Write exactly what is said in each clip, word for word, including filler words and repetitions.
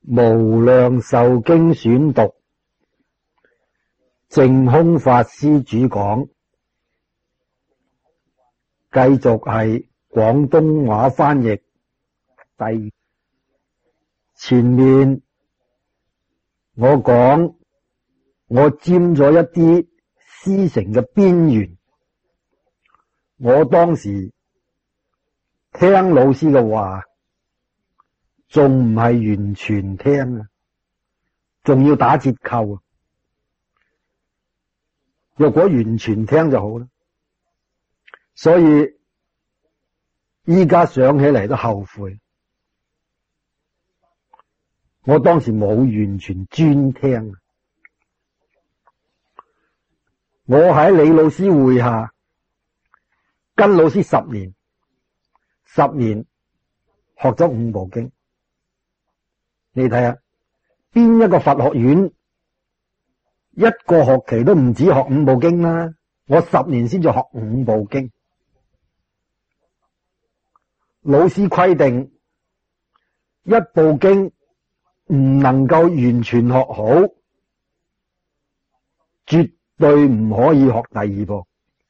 無量壽經選讀，淨空法師主講，繼續係廣東話翻譯。第前面我講，我沾咗一啲師承嘅邊緣，我當時聽老師嘅話，仲唔係完全聽啊，仲要打折扣啊！若果完全聽就好啦，所以依家想起嚟都後悔，我當時冇完全專聽。我喺李老師會下跟老師十年，十年學咗五部經。你睇下邊一個佛學院一個學期都唔止學五部經啦，我十年先至學五部經。老師規定一部經唔能夠完全學好，絕對唔可以學第二部。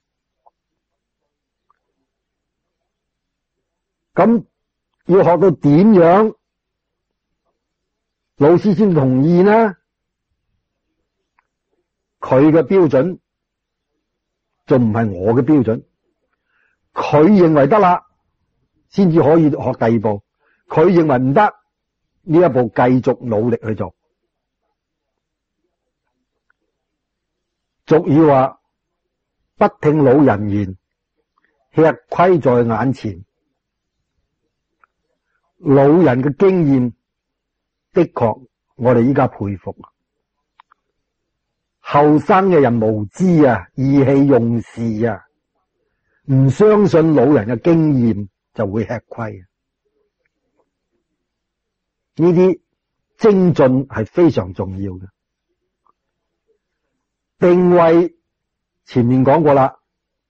咁要學到點樣老師先同意呢？佢嘅標準仲唔係我嘅標準，佢認為得啦先至可以學第二部，佢認為唔得，呢一部繼續努力去做。俗語話不聽老人言，吃虧在眼前。老人嘅經驗的確我哋依家佩服，後生嘅人無知啊，意氣用事啊，唔相信老人嘅經驗就會吃虧。呢啲精進係非常重要嘅。定位前面講過啦，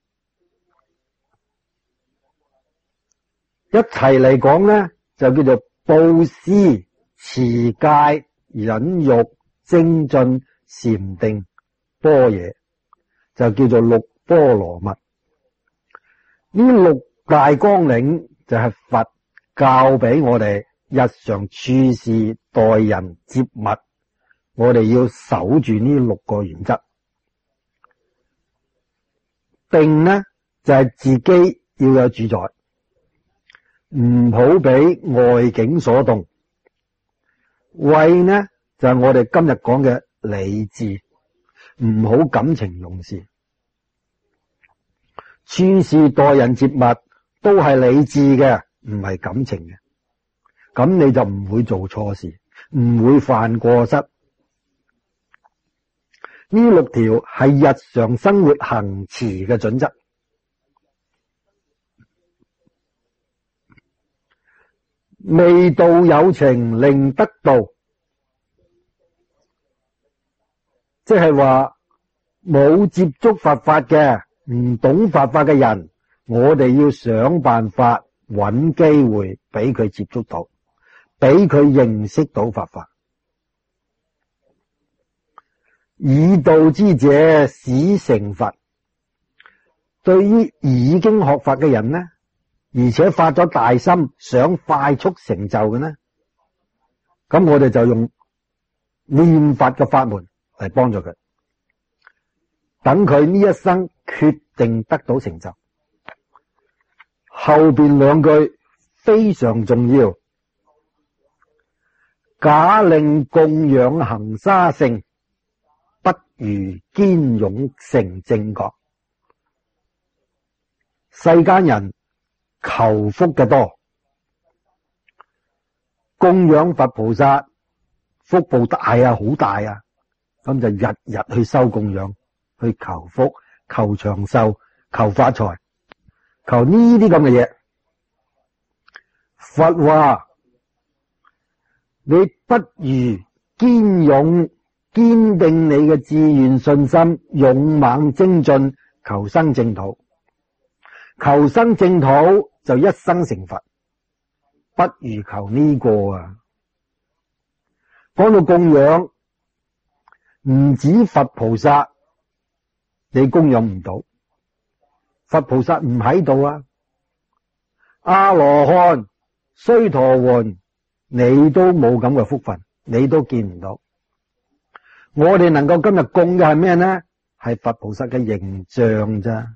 一齊嚟講呢就叫做布施、持戒、忍辱、精進、禪定、般若，就叫做六波羅蜜。呢六大綱領就係佛教俾我哋日常處事待人接物，我哋要守住呢六個原則。定呢就係自己要有主宰，唔好俾外境所動。慧呢就係我哋今日講嘅理智，唔好感情用事。處事待人接物都係理智嘅，唔係感情嘅，咁你就唔會做錯事，唔會犯過失。呢六條係日常生活行持嘅準則。未道有情，令得道，即係話冇接觸佛法嘅，唔懂佛法嘅人，我哋要想辦法揾機會俾佢接觸到，俾佢認識到佛法。已道之者，使成佛。對於已經學法嘅人呢，而且發咗大心，想快速成就嘅呢，咁我哋就用念佛嘅法門嚟幫助佢，等佢呢一生決定得到成就。後邊兩句非常重要，假令供養行沙聖，不如堅勇成正覺。世間人求福嘅多，供養佛菩薩福報大啊，好大啊，咁就日日去收供養，去求福、求長壽、求發財、求呢啲咁嘅嘢。佛話你不如堅勇堅定你嘅志願信心，勇猛精進，求生淨土。求生淨土就一生成佛，不如求呢個啊！ 講到供養，唔止佛菩薩，你供養唔到，佛菩薩唔喺度啊，阿羅漢、須陀洹，你都冇咁嘅福分，你都見唔到。我哋能夠今日供嘅係咩呢？係佛菩薩嘅形象咋。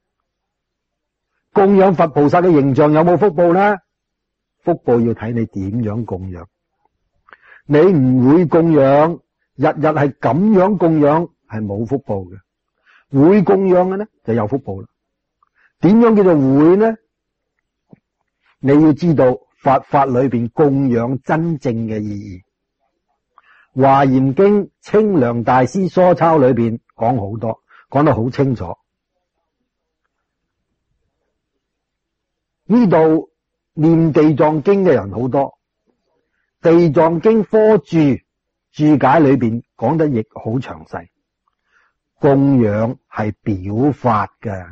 供養佛菩薩嘅形象有冇福報呢？福報要睇你點樣供養。你唔會供養，日日係咁樣供養，係冇福報嘅。會供養嘅呢就有福報啦。點樣叫做會呢？你要知道佛法裏邊供養真正嘅意義。華嚴經清涼大師疏鈔裏邊講好多，講得好清楚。呢度念地藏經嘅人好多，地藏經科注注解裏邊講得亦好詳細。供養係表法嘅，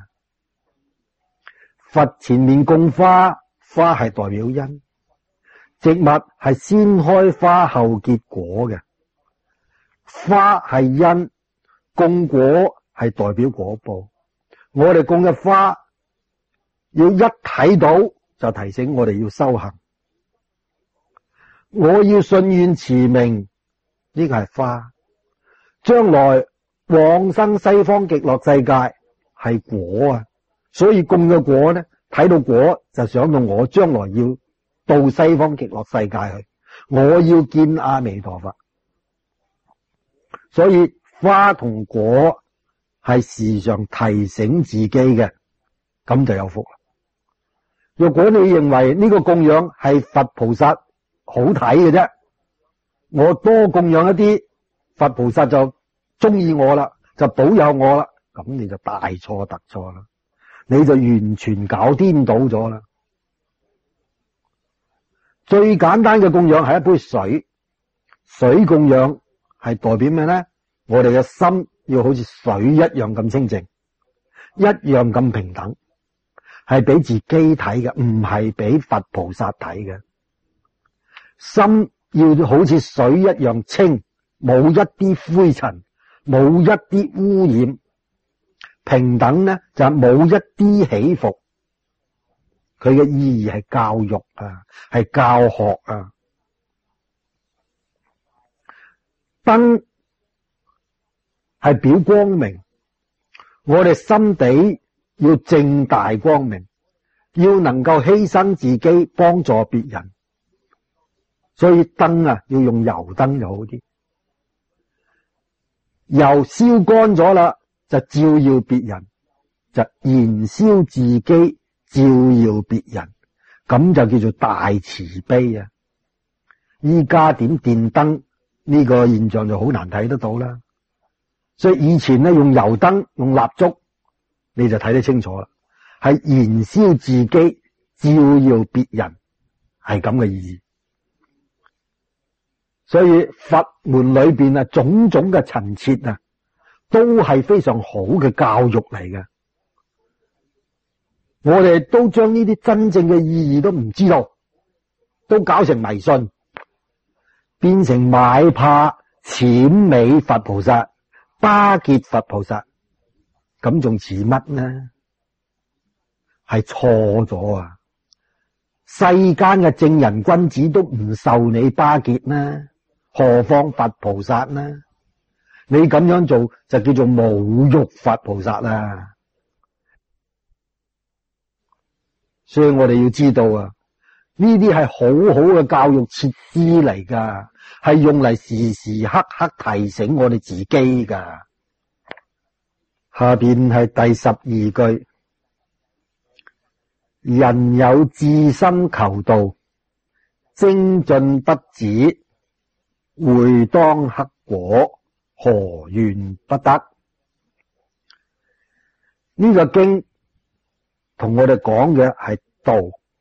佛前面供花，花係代表因，植物係先開花後結果嘅。花係因，供果係代表果報。我哋供嘅花要一睇到就提醒我哋要修行。我要信願持名，呢個係花。將來往生西方極樂世界係果啊，所以供嘅果呢，睇到果就想到我將來要到西方極樂世界去，我要見阿彌陀佛。所以花同果係時常提醒自己嘅，咁就有福啦。若果你認為呢個供養係佛菩薩好睇嘅啫，我多供養一啲，佛菩薩就中意我啦，就保佑我啦，咁你就大錯特錯啦，你就完全搞顛倒咗啦。最簡單嘅供養係一杯水，水供養係代表咩呢？我哋嘅心要好似水一樣咁清淨，一樣咁平等，係俾自己睇嘅，唔係俾佛菩薩睇嘅。心要好似水一樣清，冇一啲灰塵，冇一啲污染，平等呢就冇一啲起伏。佢嘅意義係教育啊，係教學啊。燈係表光明，我哋心底要正大光明，要能夠犧牲自己幫助別人，所以燈啊要用油燈就好啲。油燒乾咗啦，就照耀別人，就燃燒自己，照耀別人，咁就叫做大慈悲啊！依家點電燈呢個現象就好難睇得到啦。所以以前咧用油燈用蠟燭，你就睇得清楚啦，係燃燒自己，照耀別人，係咁嘅意義。所以佛門裏邊啊，種種嘅陳設啊，都係非常好嘅教育嚟嘅。我哋都將呢啲真正嘅意義都唔知道，都搞成迷信，變成買怕諂美佛菩薩、巴結佛菩薩，咁仲似乜呢？係錯咗啊！世間嘅正人君子都唔受你巴結呢，何況佛菩薩呢？你咁樣做就叫做侮辱佛菩薩啦。所以我哋要知道啊，呢啲係好好嘅教育設施嚟噶，係用嚟時時刻刻提醒我哋自己噶。下邊係第十二句，人有至心求道，精進不止，會當克果，何怨不得？呢個經同我哋講嘅係道，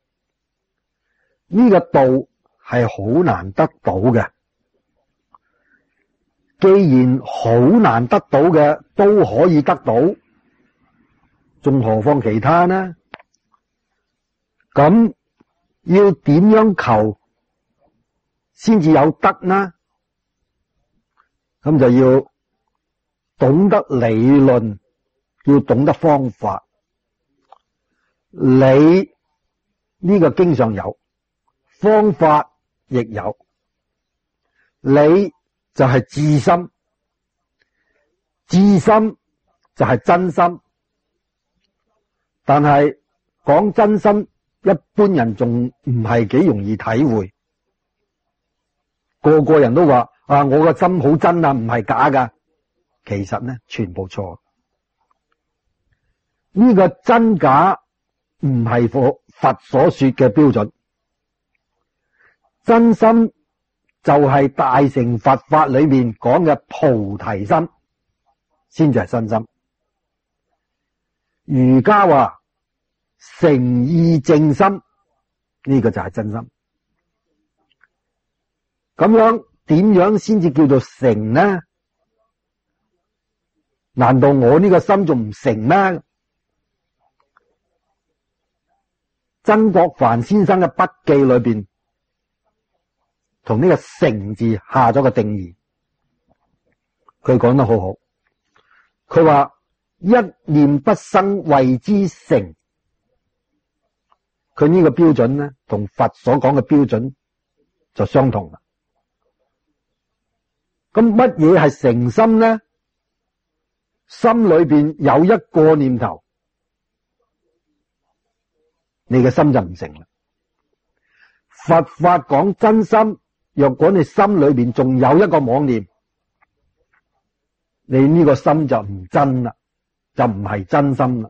呢個道係好難得到嘅。既然好難得到嘅都可以得到，仲何況其他呢？咁要點樣求先至有得呢？ 咁就要懂得理論，要懂得方法。理呢個經上有，方法亦有。理就係至心，至心就係真心。但係講真心，一般人仲唔係幾容易體會。個個人都話啊，我個心好真啊，唔係假噶。其實呢，全部錯。呢個真假唔係佛佛所說嘅標準。真心就係大乘佛法裏面講嘅菩提心，先至係真心。儒家話誠意正心，呢個就係真心。咁樣點樣先至叫做誠呢？難道我呢個心仲唔誠咩？曾國藩先生嘅筆記裏邊同呢個誠字下咗個定義，佢講得好好。佢話一念不生謂之誠。佢呢個標準呢，同佛所講嘅標準就相同啦。咁乜嘢係誠心呢？心裏邊有一個念頭，你嘅心就唔誠啦。佛法講真心，若果你心裏邊仲有一個妄念，你呢個心就唔真啦，就唔係真心啦。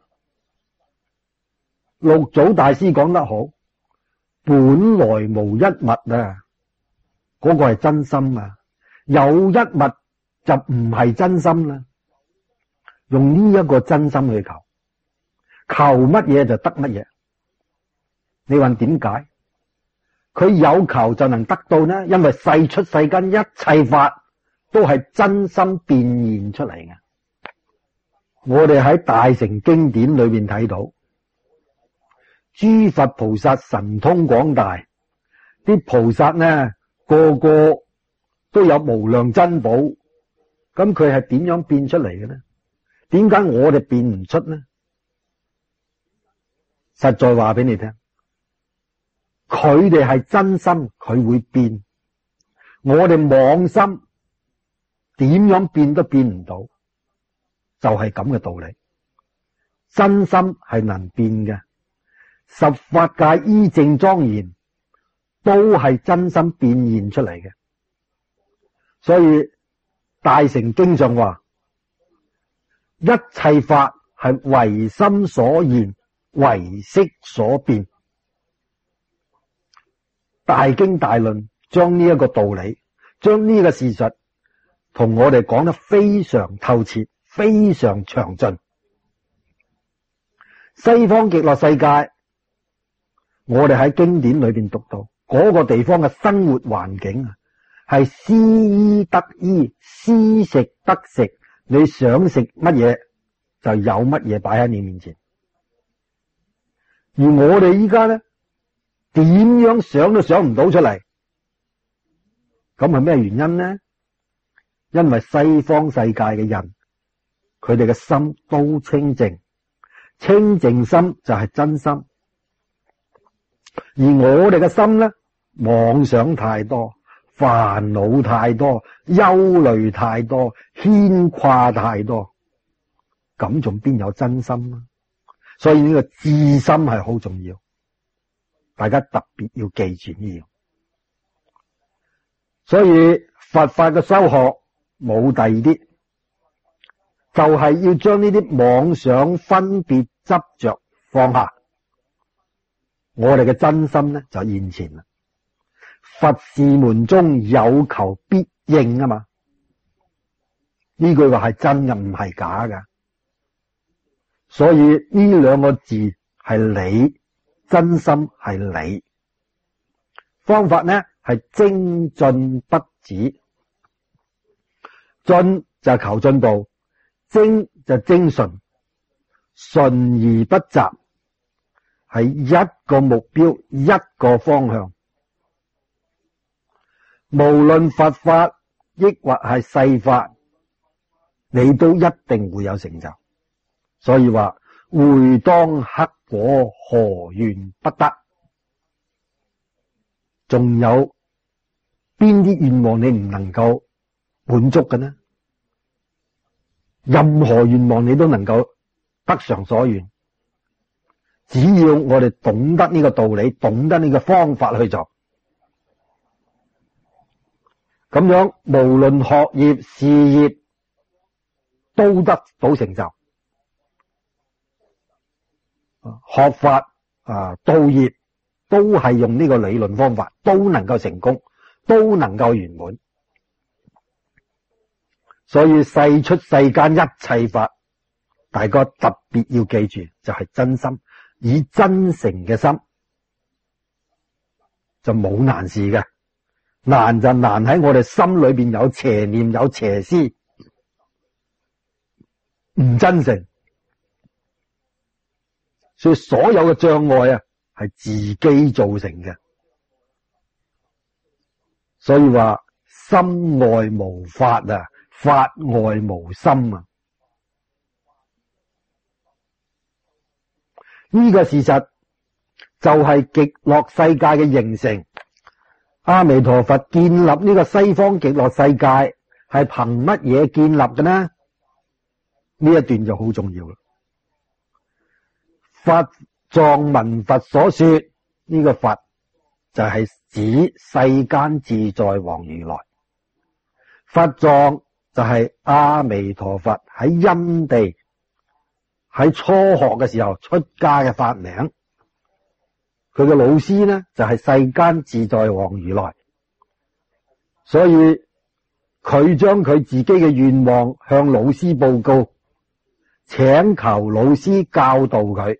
六祖大師講得好，本來無一物啊，嗰個係真心啊。有一物就唔係真心啦。用呢一個真心去求，求乜嘢就得乜嘢。你問點解？佢有求就能得到呢？因為世出世間一切法都係真心變現出嚟嘅。我哋喺大乘經典裏面睇到，諸佛菩薩神通廣大，啲菩薩呢個個都有無量珍寶，咁佢係點樣變出嚟嘅呢？點解我哋變唔出呢？實在話俾你聽，佢哋係真心，佢會變。我哋妄心點樣變都變唔到，就係咁嘅道理。真心係能變嘅，十法界依正莊嚴都係真心變現出嚟嘅。所以大乘經上話，一切法係唯心所現，唯識所變。大經大論將呢一個道理，將呢個事實同我哋講得非常透徹，非常詳盡。西方極樂世界，我哋喺經典裏邊讀到嗰個地方嘅生活環境啊，係思衣得衣，思食得食。你想食乜嘢就有乜嘢擺喺你面前。而我哋依家咧，點樣想都想唔到出嚟。咁係咩原因呢？因為西方世界嘅人，佢哋嘅心都清淨，清淨心就係真心。而我哋嘅心咧，妄想太多，煩惱太多，憂慮太多，牽掛太多，咁仲邊有真心啊？所以呢個至心係好重要，大家特別要記住呢樣。所以佛法嘅修學冇第二啲，就係要將呢啲妄想、分別、執着放下，我哋嘅真心咧就現前啦。佛事門中有求必應啊嘛，呢句話係真嘅，唔係假嘅。所以呢兩個字係理，真心係理。方法呢係精進不止，進就求進步，精就精純，純而不雜，係一個目標，一個方向。無論佛法抑或係世法，你都一定會有成就。所以話會當克果，何願不得？仲有邊啲願望你唔能夠滿足嘅呢？任何願望你都能夠得償所願，只要我哋懂得呢個道理，懂得呢個方法去做，咁樣無論學業事業都得到成就。學法啊，道業都係用呢個理論方法，都能夠成功，都能夠圓滿。所以世出世間一切法，大家特別要記住，就係真心，以真誠嘅心，就冇難事嘅。難就難喺我哋心裏邊有邪念，有邪思，唔真誠。所以所有嘅障礙啊，係自己造成嘅。所以話心外無法啊，法外無心啊。呢個事實就係極樂世界嘅形成。阿彌陀佛建立呢個西方極樂世界係憑乜嘢建立嘅呢？呢一段就好重要啦。法藏文佛所說，呢個佛就係指世間自在王如來。法藏就係阿彌陀佛喺因地喺初學嘅時候出家嘅法名。佢嘅老師呢就係世間自在王如來，所以佢將佢自己嘅願望向老師報告，請求老師教導佢。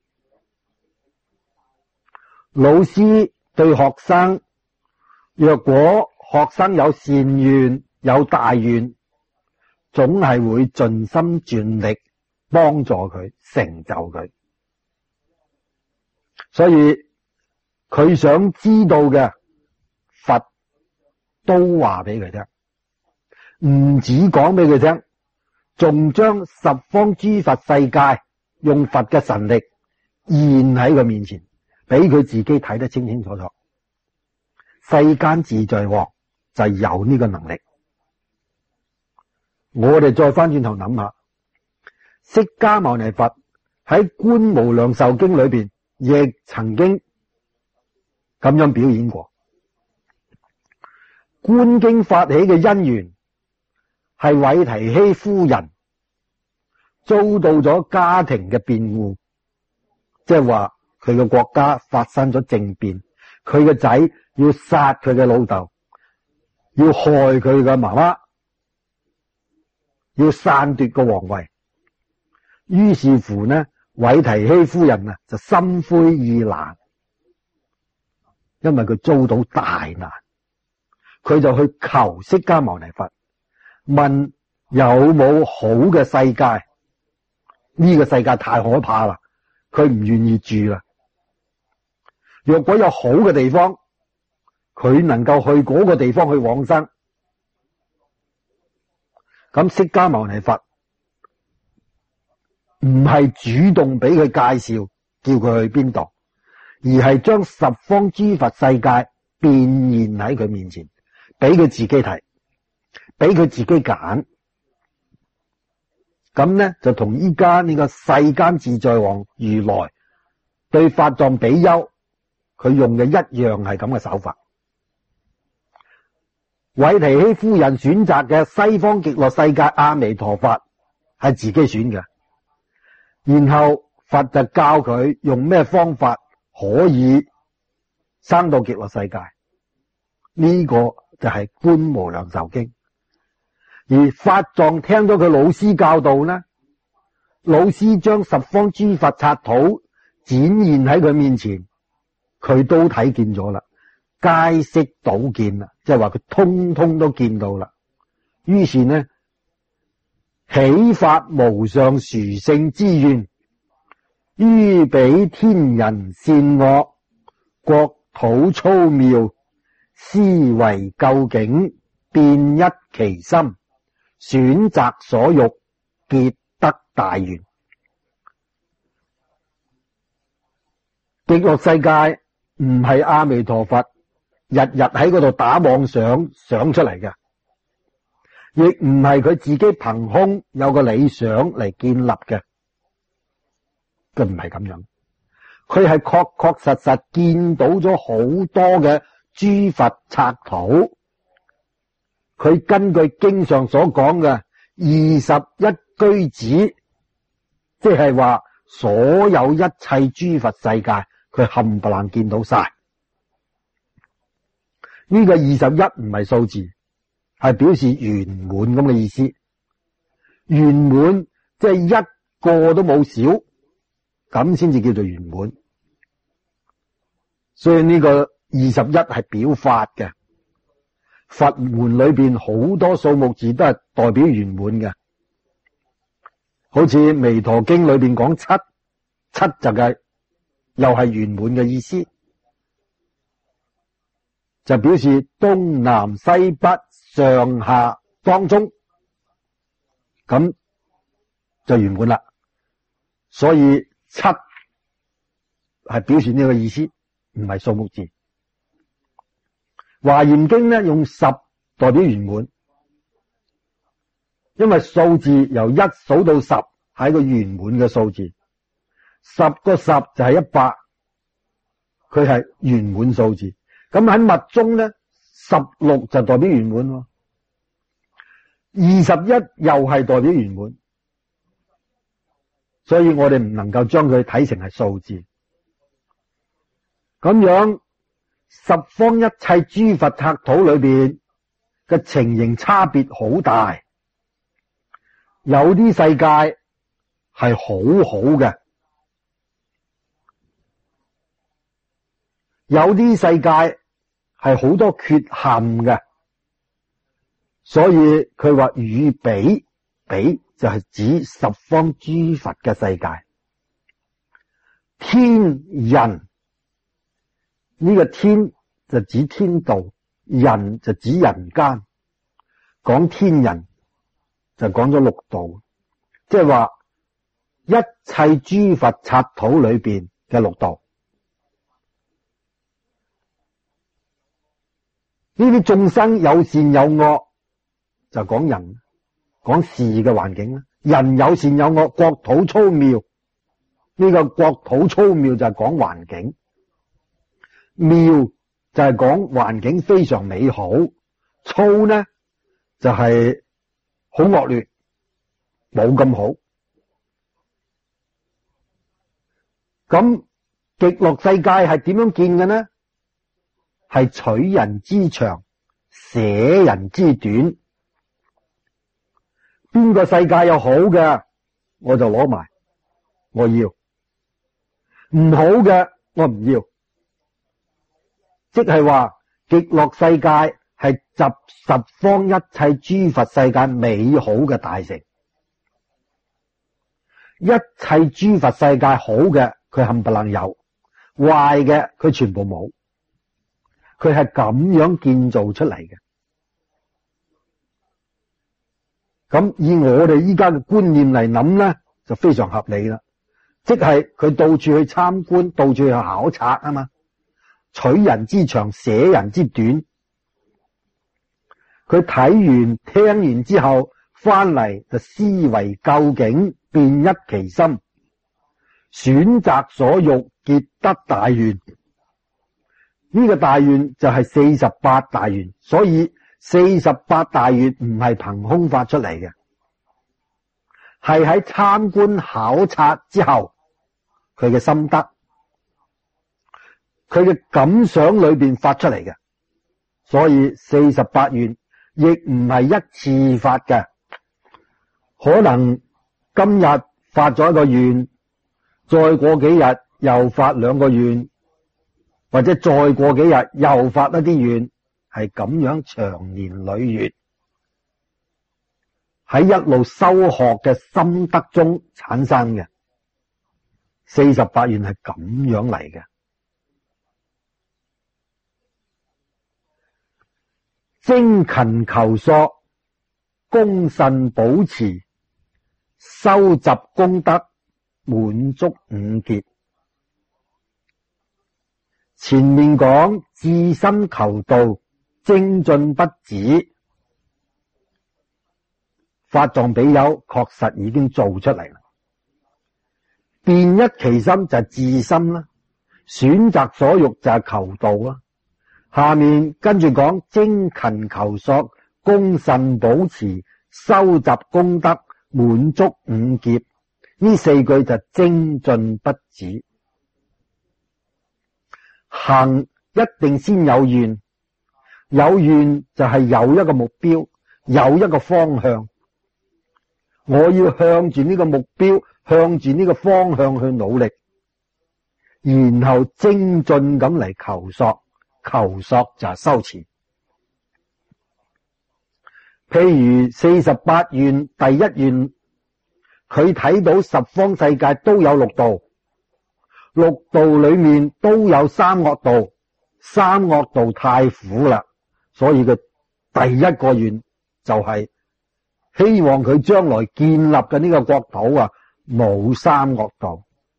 老師對學生，若果學生有善願有大願，總係會盡心盡力幫助佢成就佢。所以佢想知道嘅佛都話俾佢聽，唔止講俾佢聽，仲將十方諸佛世界用佛嘅神力現喺佢面前，俾佢自己睇得清清楚楚。世間自在王就有呢個能力。我哋再翻轉頭諗下，釋迦牟尼佛喺觀無量壽經裏邊亦曾經咁樣表演過。觀經發起嘅因緣係韋提希夫人遭到咗家庭嘅辯護，即係話佢嘅國家發生咗政變，佢嘅仔要殺佢嘅老豆，要害佢嘅媽媽，要篡奪個皇位。於是乎呢，韋提希夫人啊就心灰意冷，因為佢遭到大難，佢就去求釋迦牟尼佛，問有冇好嘅世界？呢個世界太可怕啦，佢唔願意住啦。若果有好嘅地方，佢能夠去嗰個地方去往生。咁釋迦牟尼佛唔係主動俾佢介紹，叫佢去邊度，而係將十方諸佛世界變現喺佢面前，俾佢自己睇，俾佢自己揀。咁呢就同依家呢個世間自在王如來對法藏比丘佢用嘅一樣係咁嘅手法。韋提希夫人選擇嘅西方極樂世界阿彌陀佛係自己選嘅，然後佛就教佢用咩方法可以生到極樂世界。呢個就係觀無量壽經。而法藏聽咗佢老師教導呢，老師將十方諸佛剎土展現喺佢面前，佢都睇見咗啦，皆悉睹見啦，即係話佢通通都見到啦。於是呢，起發無上殊勝之願，於彼天人善惡，國土粗妙，思惟究竟， 變一其心，選擇所欲，結得大願。極樂世界唔係阿彌陀佛日日喺嗰度打妄想想出嚟嘅，亦唔係佢自己憑空有個理想嚟建立嘅，佢唔係咁樣。佢係確確實實見到咗好多嘅諸佛剎土，佢根據經上所講嘅二十一居止，即係話所有一切諸佛世界，佢冚唪唥見到晒。呢個二十一唔係數字，係表示圓滿咁嘅意思。圓滿即係一個都冇少，咁先至叫做圓滿。所以呢個二十一係表法嘅，佛門裏邊好多數目字都係代表圓滿嘅。好似彌陀經裏邊講七，七就係又係圓滿嘅意思，就表示東南西北上下當中，咁就圓滿啦。所以七係表示呢個意思，唔係數目字。華嚴經呢用十代表圓滿，因為數字由一數到十係一個圓滿嘅數字，十個十就係一百，佢係圓滿數字。咁喺密宗呢，十六就代表圓滿喎，二十一又係代表圓滿，所以我哋唔能夠將佢睇成係數字。咁樣十方一切諸佛剎土裏邊嘅情形差別好大，有啲世界係好好嘅，有啲世界係好多缺陷嘅，所以佢話與比，比就係指十方諸佛嘅世界。天人呢個天就指天道，人就指人間。講天人就講咗六道，即係話一切諸佛剎土裏邊嘅六道。呢啲眾生有善有惡，就講人，講事嘅環境啦。人有善有惡，國土粗妙，呢個國土粗妙就係講環境，妙就係講環境非常美好，粗呢就係好惡劣，冇咁好。咁極樂世界係點樣見嘅呢？係取人之長，捨人之短。邊個世界有好嘅，我就攞埋，我要；唔好嘅，我唔要。即係話極樂世界係集十方一切諸佛世界美好嘅大成，一切諸佛世界好嘅佢冚唪唥有，壞嘅佢全部冇。佢係咁樣建造出嚟嘅。咁以我哋依家嘅觀念嚟諗咧，就非常合理啦。即係佢到處去參觀，到處去考察啊嘛，取人之長，捨人之短。佢睇完聽完之後翻嚟就思維究竟，變一其心，選擇所欲，結得大願。呢個大願就係四十八大願，所以四十八大願唔係憑空發出嚟嘅，係喺參觀考察之後佢嘅心得，佢嘅感想裏邊發出嚟嘅。所以四十八願亦唔係一次發嘅，可能今日發咗一個願，再過幾日又發兩個願，或者再過幾日又發一啲願，係咁樣長年累月喺一路修學嘅心得中產生嘅。四十八願係咁樣嚟嘅。 精勤求索，恭慎保持，收集功德，滿足五劫。前面講至心求道，精進不止，法藏比丘確實已經做出嚟啦。變一其心就係至心啦，選擇所欲就係求道啦。下面跟住講精勤求索，恭慎保持，收集功德，滿足五劫。呢四句就精進不止。行一定先有願，有願就係有一個目標，有一個方向。我要向住呢個目標，向住呢個方向去努力，然後精進咁嚟求索。求索就係修持。譬如四十八願第一願，佢睇到十方世界都有六道，六道裏面都有三惡道，三惡道太苦啦，所以佢第一個願就係希望佢將來建立嘅呢個國土啊冇三惡道，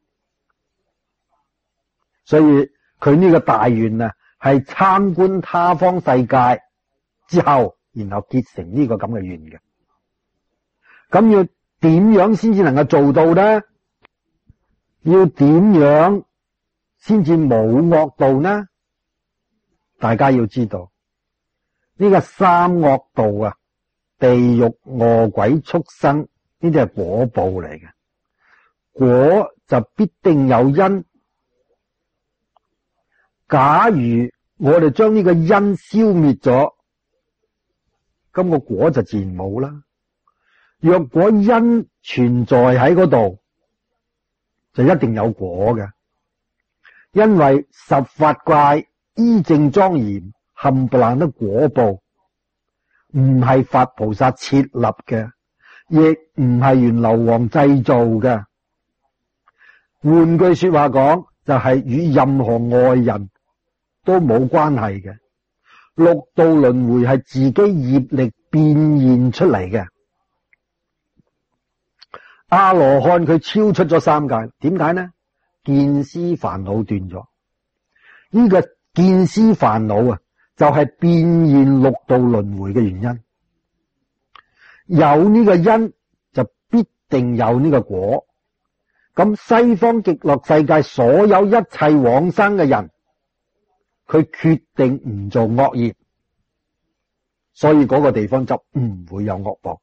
所以佢呢個大願啊係參觀他方世界之後，然後結成呢個咁嘅願嘅。咁要點樣先至能夠做到呢？要點樣先至冇惡道呢？大家要知道呢個三惡道啊，地獄、餓鬼、畜生，呢啲係果報嚟嘅。果就必定有因。假如我哋將呢個因消滅咗，咁個果就自然冇啦。若果因存在喺嗰度，就一定有果嘅。因為十法界依正莊嚴，冚唪唥都果報，唔係佛菩薩設立嘅，亦唔係閻羅王製造嘅。換句說話講，就係與任何外人都冇關係嘅。六道輪迴係自己業力變現出嚟嘅。阿羅漢佢超出咗三界，點解呢？見思煩惱斷咗。呢個見思煩惱啊，就係變現六道輪迴嘅原因。有呢個因，就必定有呢個果。咁西方極樂世界所有一切往生嘅人，佢決定唔做惡業，所以嗰個地方就唔會有惡報。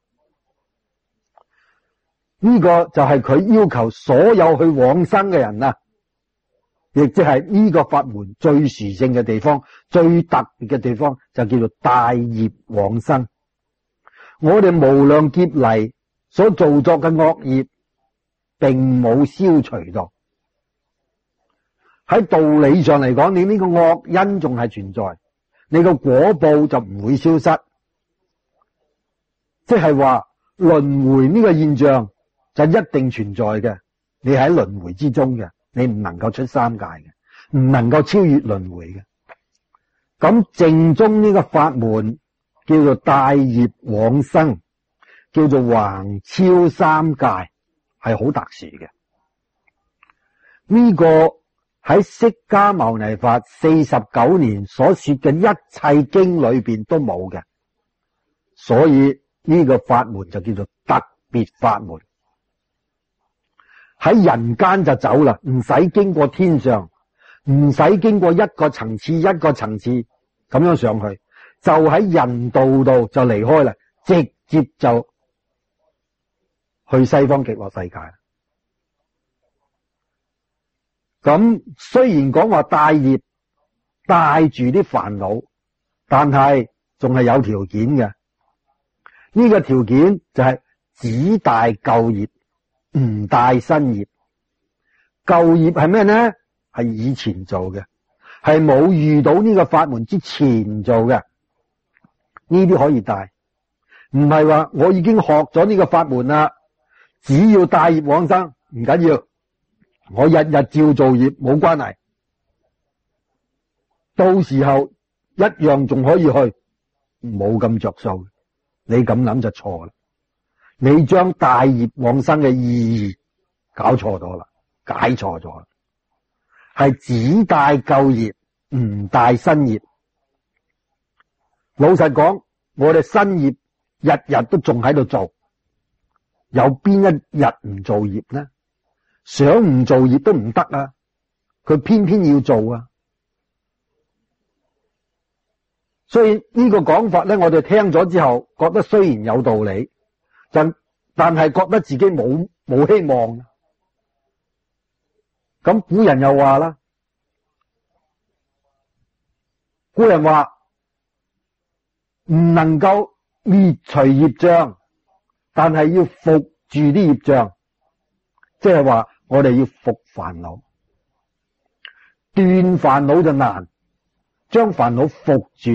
呢個就係佢要求所有去往生嘅人啊，亦即係呢個法門最殊勝嘅地方，最特別嘅地方就叫做帶業往生。我哋無量劫嚟所造作嘅惡業並冇消除到，喺道理上嚟講，你呢個惡因仲係存在，你個果報就唔會消失。即係話輪迴呢個現象就一定存在嘅，你喺輪迴之中嘅，你唔能夠出三界嘅，唔能夠超越輪迴嘅。咁正宗呢個法門叫做帶業往生，叫做橫超三界，係好特殊嘅。呢、這個喺釋迦牟尼佛四十九年所說嘅一切經裏邊都冇嘅，所以呢個法門就叫做特別法門。喺人間就走啦，唔使經過天上，唔使經過一個層次一個層次咁樣上去，就喺人道度就離開啦，直接就去西方極樂世界。咁雖然講話帶業帶住啲煩惱，但係仲係有條件嘅。呢個條件就係只帶舊業，唔帶新業。舊業係咩呢？係以前做嘅，係冇遇到呢個法門之前做嘅。呢啲可以帶，唔係話我已經學咗呢個法門啦，只要帶業往生唔緊要，我日日照做業冇關係，到時候一樣仲可以去， 冇咁着數，你咁諗就錯啦。你將大業往生嘅意義搞錯咗啦，解錯咗啦，係只帶舊業，唔帶新業。老實講，我哋新業日日都仲喺度做，有邊一日唔做業呢？想唔做業都唔得啊，佢偏偏要做啊。所以呢個講法咧，我哋聽咗之後，覺得雖然有道理，但但係覺得自己冇冇希望。咁古人又話啦，古人話唔能夠滅除業障，但係要伏住啲業障，即係話我哋要伏煩惱，斷煩惱就難，將煩惱伏住，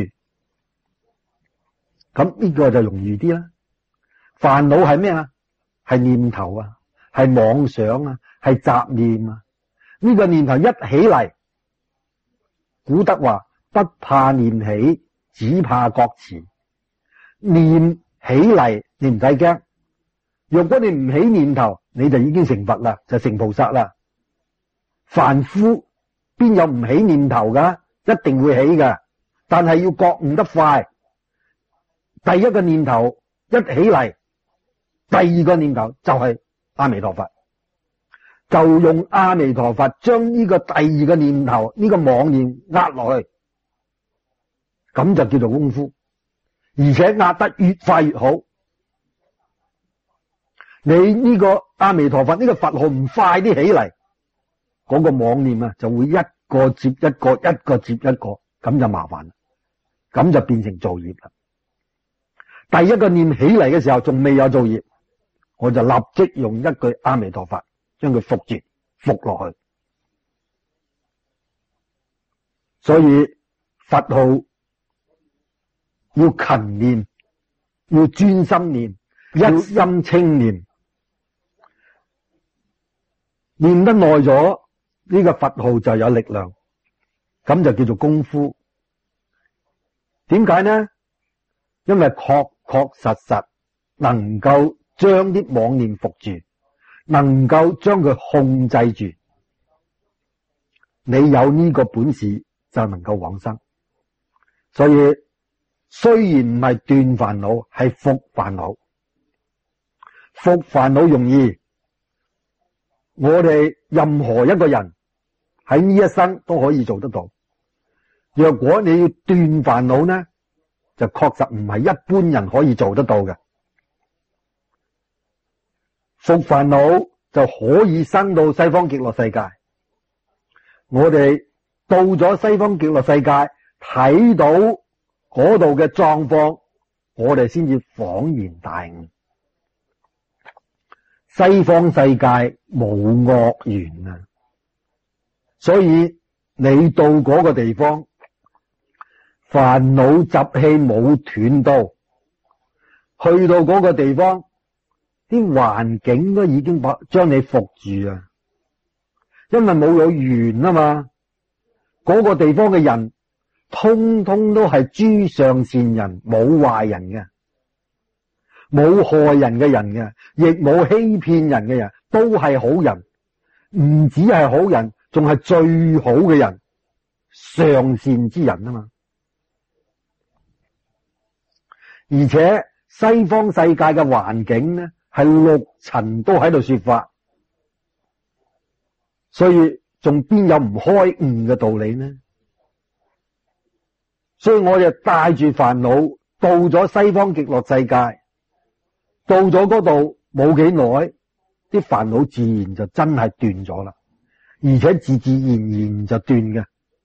咁呢個就容易啲啦。煩惱係咩啊？係念頭啊，係妄想啊，係雜念啊。呢個念頭一起嚟，古德話不怕念起，只怕覺遲。念起嚟你唔使驚，若果你唔起念頭，你就已經成佛啦，就成菩薩啦。凡夫邊有唔起念頭噶？一定會起噶，但係要覺悟得快。第一個念頭一起嚟，第二個念頭就係阿彌陀佛，就用阿彌陀佛將呢個第二個念頭呢個妄念壓落去，咁就叫做功夫，而且壓得越快越好。你呢個阿彌陀佛呢個佛號唔快啲起嚟，嗰個妄念啊就會一個接一個，一個接一個，咁就麻煩啦，咁就變成造業啦。第一個念起嚟嘅時候仲未有造業，我就立即用一句阿彌陀佛將佢伏住，伏落去。所以佛號要勤念，要專心念，一心清念，念得耐咗，呢個佛號就有力量，咁就叫做功夫。點解呢？因為確確實實能夠將啲妄念伏住，能夠將佢控制住。你有呢個本事就能夠往生。所以雖然唔係斷煩惱，係伏煩惱。伏煩惱容易，我哋任何一個人喺呢一生都可以做得到。若果你要斷煩惱呢，就確實唔係一般人可以做得到嘅。伏煩惱就可以生到西方極樂世界。我哋到咗西方極樂世界，睇到嗰度嘅狀況，我哋先至恍然大悟。西方世界冇惡緣啊，所以你到嗰個地方，煩惱習氣冇斷到，去到嗰個地方，啲環境都已經把將你伏住啊，因為冇有緣啊嘛。嗰個地方嘅人通通都係諸上善人，冇壞人嘅，冇害人嘅人嘅，亦冇欺騙人嘅人，都係好人。唔止係好人，仲係最好嘅人，上善之人啊嘛。而且西方世界嘅環境呢，係六塵都喺度說法，所以仲邊有唔開悟嘅道理呢？所以我哋帶住煩惱到咗西方極樂世界，到咗嗰度冇幾耐，啲煩惱自然就真係斷咗啦，而且自自然然就斷嘅。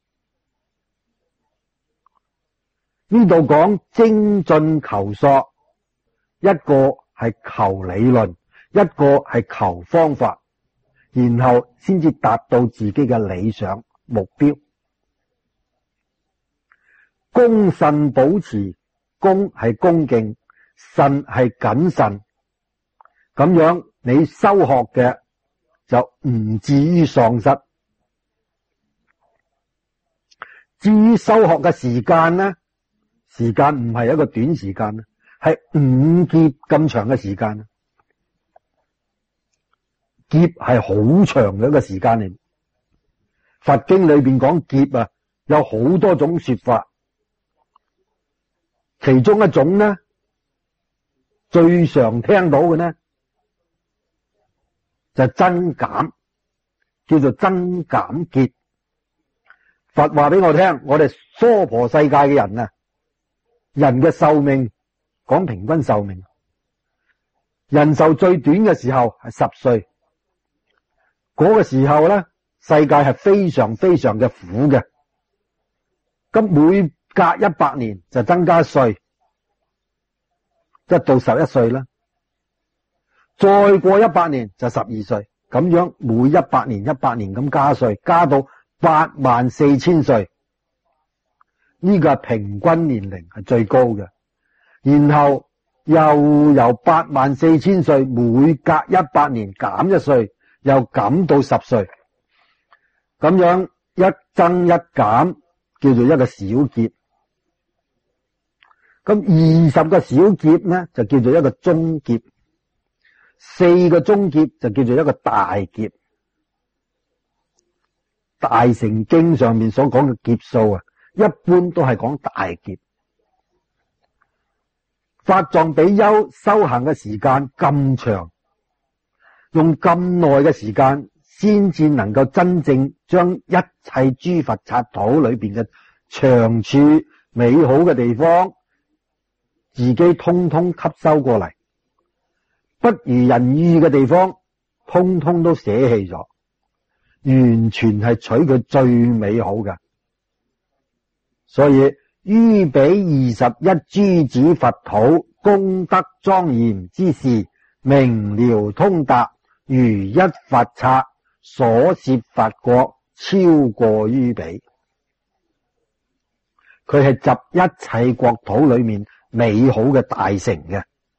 呢度講精進求索，一個係求理論，一個係求方法，然後先至達到自己嘅理想目標。恭慎保持，恭係恭敬，慎係謹慎，咁樣你修學嘅就唔至於喪失。至於修學嘅時間呢， 時間唔係一個短時間，係五劫咁長嘅時間。劫係好長嘅一個時間嚟。佛經裏邊講劫啊，有好多種說法，其中一種呢，最常聽到嘅呢，就係增減，叫做增減劫。佛話俾我聽，我哋娑婆世界嘅人啊，人嘅壽命講平均壽命，人壽最短嘅時候係十歲，嗰個時候咧，世界係非常非常嘅苦嘅。咁每隔一百年就增加一歲，即係到十一歲啦。再過一百年就十二歲，咁樣每一百年一百年咁加歲，加到八萬四千歲。呢個係平均年齡係最高嘅。然後又由八萬四千歲，每隔一百年減一歲，又減到十歲。咁樣一增一減，叫做一個小劫。咁二十個小劫呢，就叫做一個中劫。四個中劫就叫做一個大劫。大乘經上面所講嘅劫數啊，一般都係講大劫。法藏比丘修行嘅時間咁長，用咁耐嘅時間，先至能夠真正將一切諸佛剎土裏邊嘅長處美好嘅地方，自己通通吸收過嚟，不如人意嘅地方，通通都捨棄咗，完全係取佢最美好嘅。所以於彼二十一諸子佛土，功德莊嚴之事，明了通達，如一佛剎所攝佛國，超過於彼。佢係集一切國土裏面美好嘅大成嘅。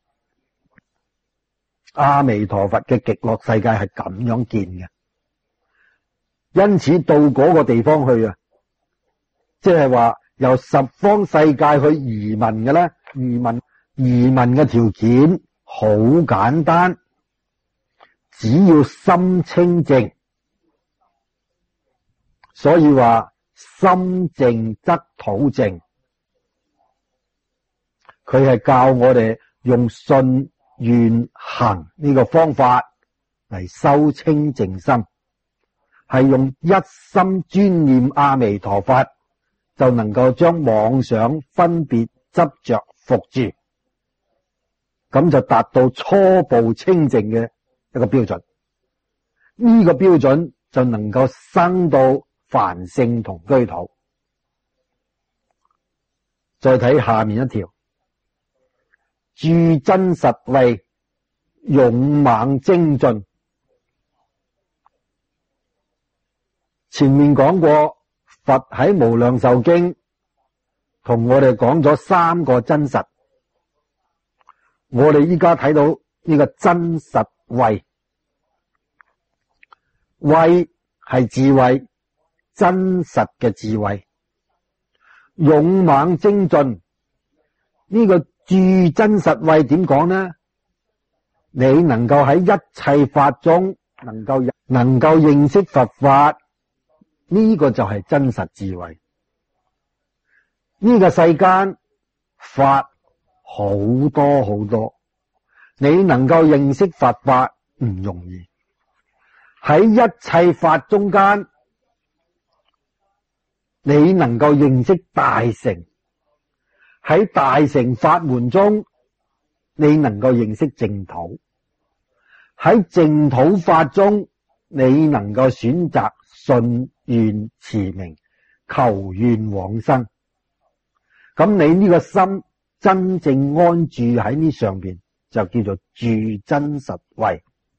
阿彌陀佛嘅極樂世界係咁樣建嘅，因此到嗰個地方去啊，即係話由十方世界去移民嘅咧，移民移民嘅條件好簡單，只要心清淨。所以話心淨則土淨，佢係教我哋用信願行呢個方法嚟修清淨心，係用一心專念阿彌陀佛，就能夠將妄想分別執着伏住，咁就達到初步清淨嘅一個標準。呢個標準就能夠生到凡聖同居土。再睇下面一條，住真實慧，勇猛精進。前面講過，佛喺無量壽經同我哋講咗三個真實，我哋依家睇到呢個真實慧，慧係智慧，真實嘅智慧。勇猛精進，呢個住真實慧點講呢？你能夠喺一切法中能夠能夠認識佛法，呢個就係真實智慧。呢個世間法好多好多，你能夠認識佛法唔容易。喺一切法中間，你能夠認識大乘，喺大乘法門中，你能夠認識淨土，喺淨土法中，你能夠選擇信願持名，求願往生。咁你呢個心真正安住喺呢上邊，就叫做住真實慧。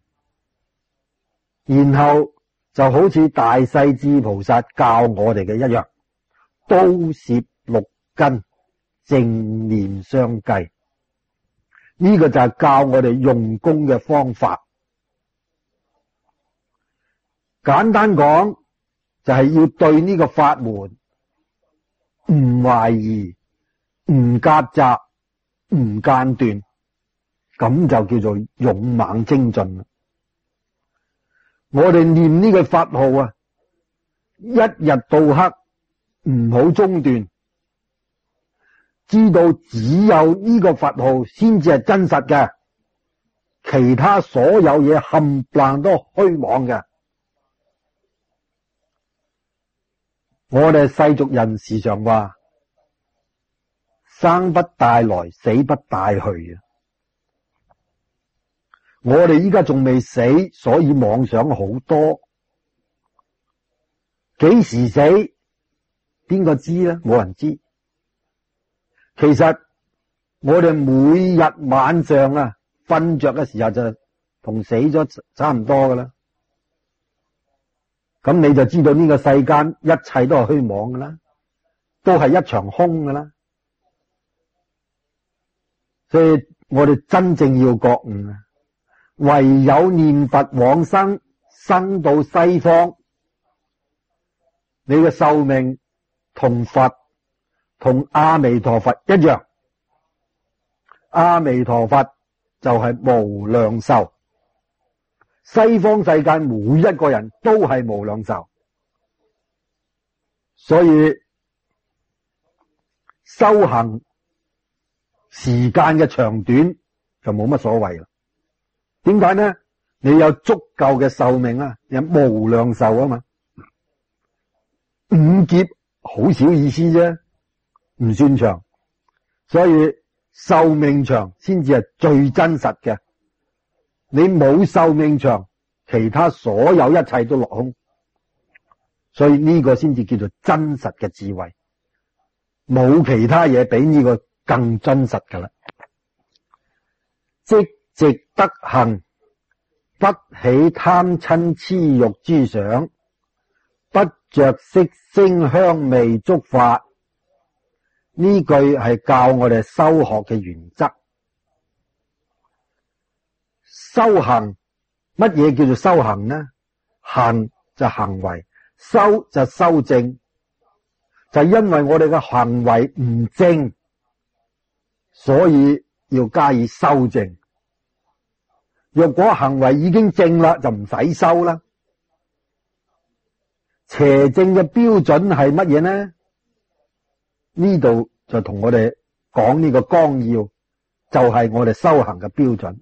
然後就好似大勢至菩薩教我哋嘅一樣，刀攝六根，正念相繼。呢個就係教我哋用功嘅方法。簡單講，就係要對呢個法門唔懷疑， 唔夾雜，唔間斷，咁就叫做勇猛精進。我哋念呢個佛號啊，一日到黑唔好中斷，知道只有呢個佛號先至係真實嘅，其他所有嘢冚唪唥都虛妄嘅。我哋世俗人時常話生不帶來，死不帶去啊！我哋依家仲未死，所以妄想好多。幾時死？邊個知呢？冇人知。其實我哋每日晚上啊，瞓着嘅時候就同死咗差唔多噶啦。咁你就知道呢個世間一切都係虛妄噶啦，都係一場空噶啦。所以我哋真正要覺悟啊，唯有念佛往生，生到西方，你嘅壽命同佛同阿彌陀佛一樣。阿彌陀佛就係無量壽，西方世界每一個人都係無量壽，所以修行時間嘅長短就冇乜所謂啦。點解呢？你有足夠嘅壽命啊，有無量壽啊嘛。五劫好少意思啫，唔算長，所以壽命長先至係最真實嘅。你冇壽命長，其他所有一切都落空，所以呢個先至叫做真實嘅智慧，冇其他嘢比呢個更真實噶啦。積極德行，不起貪嗔痴欲諸想，不着色聲香味觸法。呢句係教我哋修學嘅原則。修行，乜嘢叫做修行呢？行就行為，修就修正，就因為我哋嘅行為唔正，所以要加以修正。若果行為已經正啦，就唔使修啦。邪正嘅標準係乜嘢呢？呢度就同我哋講呢個綱要，就係我哋修行嘅標準。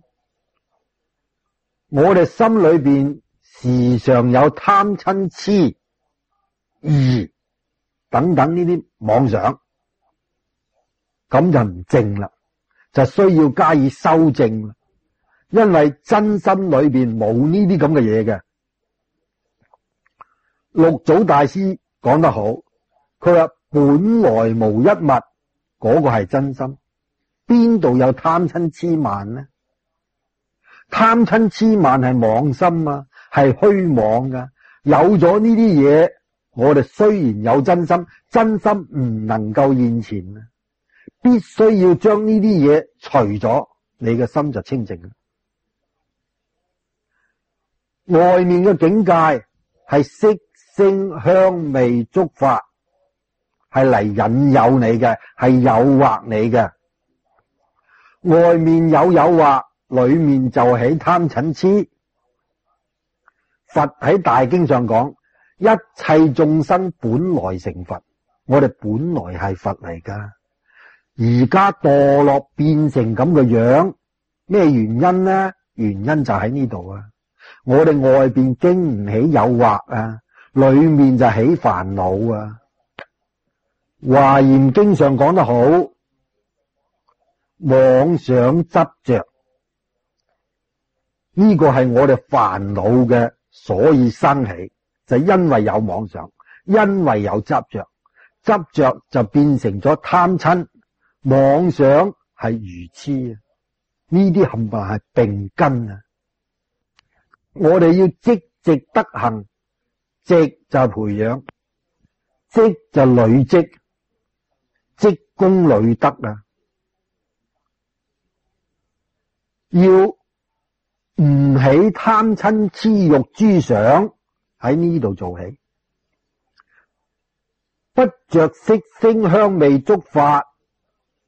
我哋心裏邊時常有貪嗔痴疑等等呢啲妄想，咁就唔正啦，就需要加以修正啦。因為真心裏邊冇呢啲咁嘅嘢嘅。六祖大師講得好，佢話本來無一物，嗰個係真心，邊度有貪嗔痴慢呢？貪嗔痴慢係妄心啊，係虛妄噶。有咗呢啲嘢，我哋雖然有真心，真心唔能夠現前啊，必須要將呢啲嘢除咗，你嘅心就清淨。外面嘅境界係色聲香味觸法，係嚟引誘你嘅，係誘惑你嘅。外面有誘惑，裏面就起貪嗔痴。佛喺大經上講，一切眾生本來成佛，我哋本來係佛嚟噶，而家墮落變成咁嘅樣，咩原因呢？原因就喺呢度啊！我哋外邊經唔起誘惑啊，裏面就起煩惱啊。華嚴經上講得好，妄想執着，呢個係我哋煩惱嘅，所以生起，就因為有妄想，因為有執着，執着就變成咗貪嗔，妄想係愚癡啊。呢啲冚唪唥係病根啊！我哋要積極德行，積就係培養，積就累積，積功累德啊！要唔起貪嗔痴欲諸想，喺呢度做起，不着色聲香味觸法，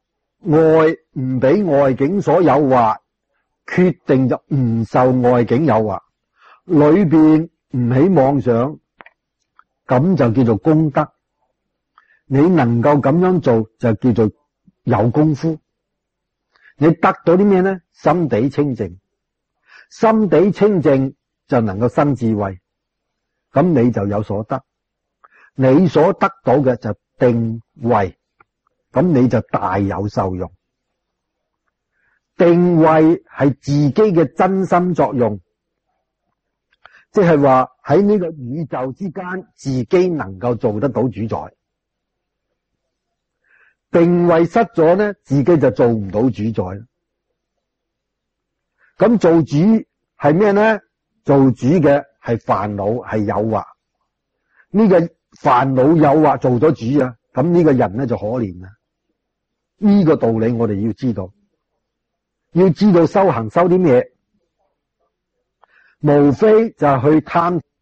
外唔俾外境所誘惑，決定就唔受外境誘惑，裏邊唔起妄想，咁就叫做功德。你能夠咁樣做就叫做有功夫。你得到啲咩呢？心地清淨，心地清淨就能夠生智慧，咁你就有所得。你所得到嘅就定慧，咁你就大有受用。定慧係自己嘅真心作用，即係話喺呢個宇宙之間，自己能夠做得到主宰。定慧失咗呢，自己就做唔到主宰。咁做主係咩呢？做主嘅係煩惱，係誘惑。呢個煩惱誘惑做咗主啊，咁呢個人呢就可憐啦。呢個道理我哋要知道，要知道修行修啲咩，無非就係去貪。